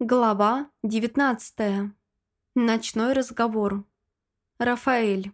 Глава 19. Ночной разговор. Рафаэль.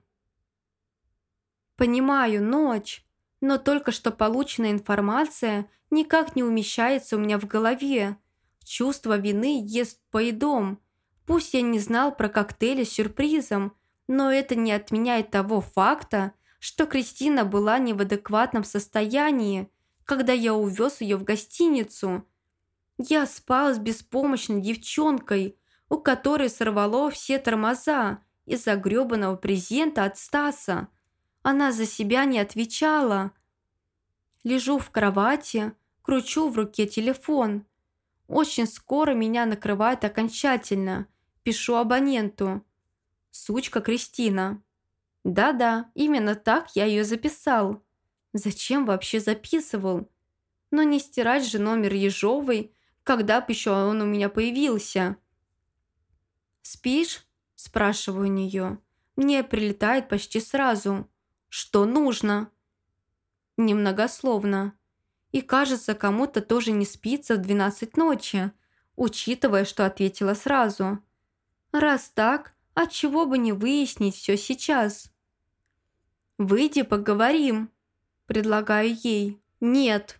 Понимаю, ночь, но только что полученная информация никак не умещается у меня в голове. Чувство вины ест поедом. Пусть я не знал про коктейли с сюрпризом, но это не отменяет того факта, что Кристина была не в адекватном состоянии, когда я увез ее в гостиницу. Я спал с беспомощной девчонкой, у которой сорвало все тормоза из-за грёбаного презента от Стаса. Она за себя не отвечала. Лежу в кровати, кручу в руке телефон. Очень скоро меня накрывает окончательно. Пишу абоненту. Сучка Кристина. Да-да, именно так я ее записал. Зачем вообще записывал? Но не стирать же номер Ежовой, когда б еще он у меня появился. «Спишь?» – спрашиваю у нее. Мне прилетает почти сразу. «Что нужно?» Немногословно. И кажется, кому-то тоже не спится в 12 ночи, учитывая, что ответила сразу. Раз так, отчего бы не выяснить все сейчас? «Выйди, поговорим», – предлагаю ей. «Нет».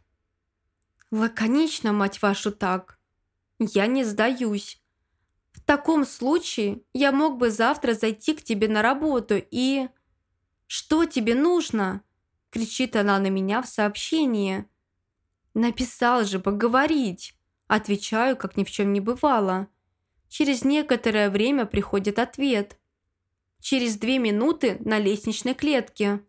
Лаконично, мать вашу, так. Я не сдаюсь. В таком случае я мог бы завтра зайти к тебе на работу и... «Что тебе нужно?» – кричит она на меня в сообщении. «Написал же поговорить», – отвечаю, как ни в чем не бывало. Через некоторое время приходит ответ. Через 2 минуты на лестничной клетке.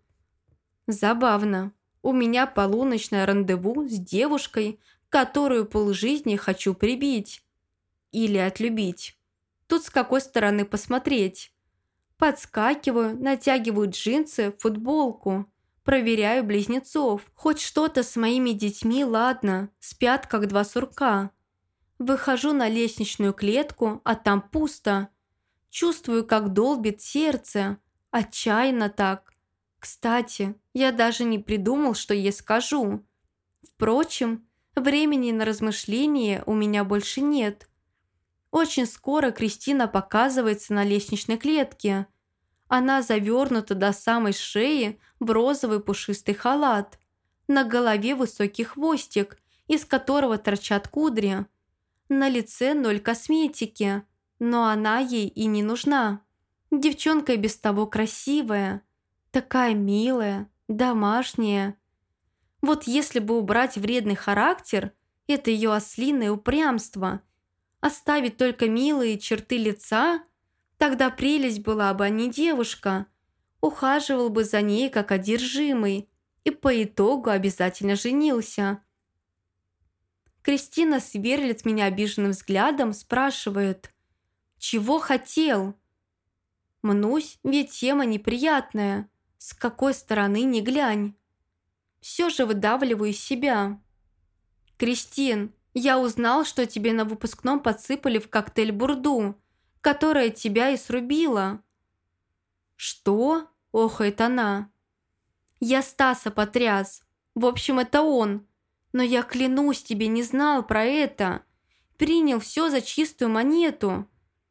Забавно. У меня полуночное рандеву с девушкой, которую полжизни хочу прибить. Или отлюбить. Тут с какой стороны посмотреть. Подскакиваю, натягиваю джинсы, футболку. Проверяю близнецов. Хоть что-то с моими детьми, ладно, спят как 2 сурка. Выхожу на лестничную клетку, а там пусто. Чувствую, как долбит сердце. Отчаянно так. Кстати, я даже не придумал, что ей скажу. Впрочем, времени на размышления у меня больше нет. Очень скоро Кристина показывается на лестничной клетке. Она завернута до самой шеи в розовый пушистый халат. На голове высокий хвостик, из которого торчат кудри. На лице 0 косметики, но она ей и не нужна. Девчонка и без того красивая. Такая милая, домашняя. Вот если бы убрать вредный характер, это ее ослиное упрямство, оставить только милые черты лица, тогда прелесть была бы, а не девушка. Ухаживал бы за ней как одержимый и по итогу обязательно женился. Кристина сверлит меня обиженным взглядом, спрашивает: «Чего хотел?» Мнусь, ведь тема неприятная. С какой стороны ни глянь. Все же выдавливаю из себя. «Кристин, я узнал, что тебе на выпускном подсыпали в коктейль бурду, которая тебя и срубила». «Что?» – охает она. «Я Стаса потряс. В общем, это он. Но я клянусь тебе, не знал про это. Принял все за чистую монету».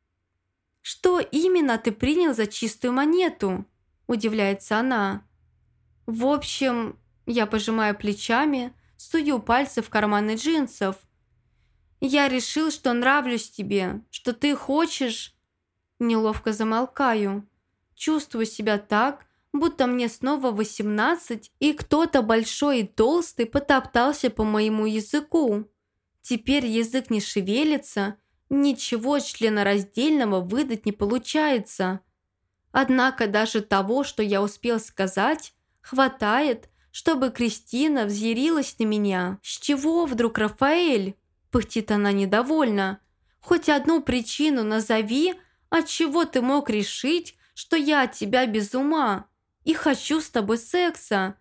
«Что именно ты принял за чистую монету?» – удивляется она. «В общем...» – я пожимаю плечами, сую пальцы в карманы джинсов. «Я решил, что нравлюсь тебе, что ты хочешь...» Неловко замолкаю. Чувствую себя так, будто мне снова 18, и кто-то большой и толстый потоптался по моему языку. Теперь язык не шевелится, ничего членораздельного выдать не получается. Однако даже того, что я успел сказать, хватает, чтобы Кристина взъярилась на меня. «С чего вдруг, Рафаэль?» – пыхтит она недовольно. «Хоть одну причину назови, отчего ты мог решить, что я от тебя без ума и хочу с тобой секса.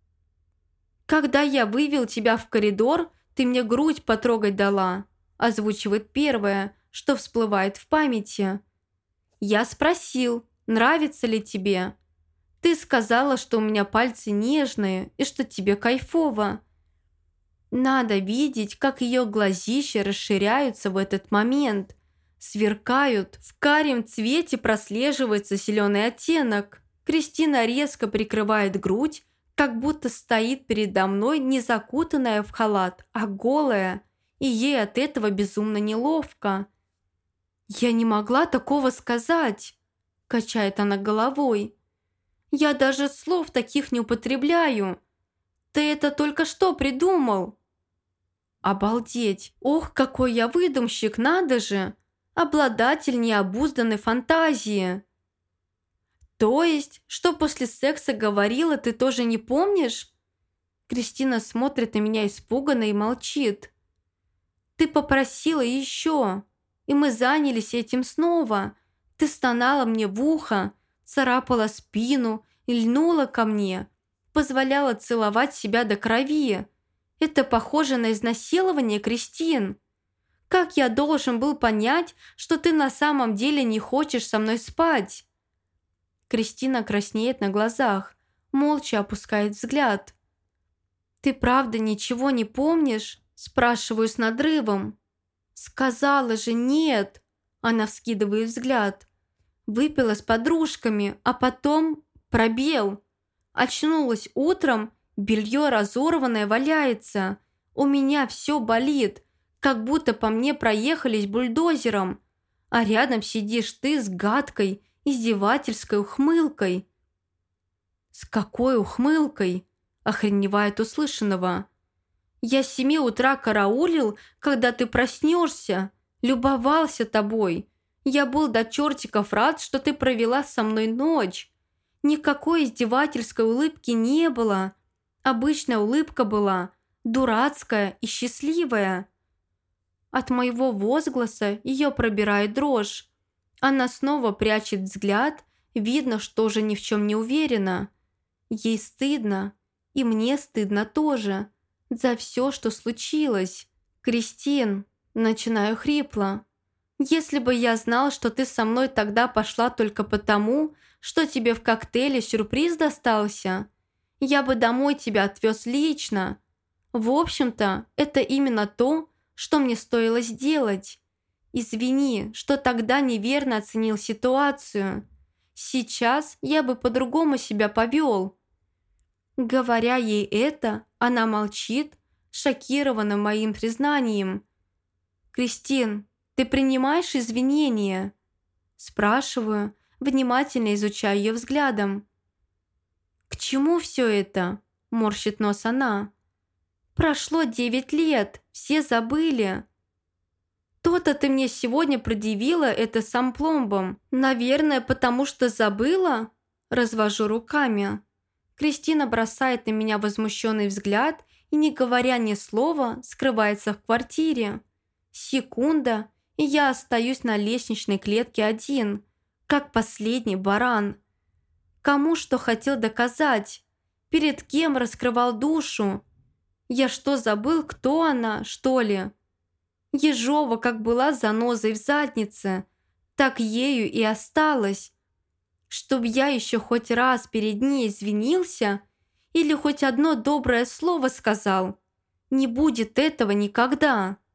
Когда я вывел тебя в коридор, ты мне грудь потрогать дала», – озвучивает первое, что всплывает в памяти. «Я спросил, нравится ли тебе? Ты сказала, что у меня пальцы нежные и что тебе кайфово». Надо видеть, как ее глазища расширяются в этот момент. Сверкают, в карем цвете прослеживается зеленый оттенок. Кристина резко прикрывает грудь, как будто стоит передо мной не закутанная в халат, а голая, и ей от этого безумно неловко. «Я не могла такого сказать», – качает она головой. «Я даже слов таких не употребляю. Ты это только что придумал». «Обалдеть! Ох, какой я выдумщик, надо же! Обладатель необузданной фантазии!» «То есть, что после секса говорила, ты тоже не помнишь?» Кристина смотрит на меня испуганно и молчит. «Ты попросила еще, и мы занялись этим снова. Ты стонала мне в ухо, царапала спину и льнула ко мне, позволяла целовать себя до крови. Это похоже на изнасилование, Кристин. Как я должен был понять, что ты на самом деле не хочешь со мной спать?» Кристина краснеет на глазах, молча опускает взгляд. «Ты правда ничего не помнишь?» – спрашиваю с надрывом. «Сказала же нет!» – она вскидывает взгляд. «Выпила с подружками, а потом пробел. Очнулась утром, белье разорванное валяется. У меня все болит, как будто по мне проехались бульдозером. А рядом сидишь ты с гадкой, издевательской ухмылкой». «С какой ухмылкой?» – охреневает услышанного. «Я с 7 утра караулил, когда ты проснешься, любовался тобой. Я был до чертиков рад, что ты провела со мной ночь. Никакой издевательской улыбки не было. Обычная улыбка была, дурацкая и счастливая». От моего возгласа ее пробирает дрожь. Она снова прячет взгляд, видно, что уже ни в чем не уверена. Ей стыдно, и мне стыдно тоже, за все, что случилось. «Кристин», начинаю хрипло, «если бы я знал, что ты со мной тогда пошла только потому, что тебе в коктейле сюрприз достался, я бы домой тебя отвез лично. В общем-то, это именно то, что мне стоило сделать. Извини, что тогда неверно оценил ситуацию. Сейчас я бы по-другому себя повел». Говоря ей это, она молчит, шокирована моим признанием. «Кристин, ты принимаешь извинения?» Спрашиваю, внимательно изучая ее взглядом. «К чему все это?» – морщит нос она. «Прошло 9 лет, все забыли». «То-то ты мне сегодня предъявила это с ампломбом. Наверное, потому что забыла?» Развожу руками. Кристина бросает на меня возмущенный взгляд и, не говоря ни слова, скрывается в квартире. Секунда, и я остаюсь на лестничной клетке один, как последний баран. Кому что хотел доказать? Перед кем раскрывал душу? Я что, забыл, кто она, что ли? Ежова как была занозой в заднице, так ею и осталась. Чтоб я еще хоть раз перед ней извинился или хоть одно доброе слово сказал. Не будет этого никогда.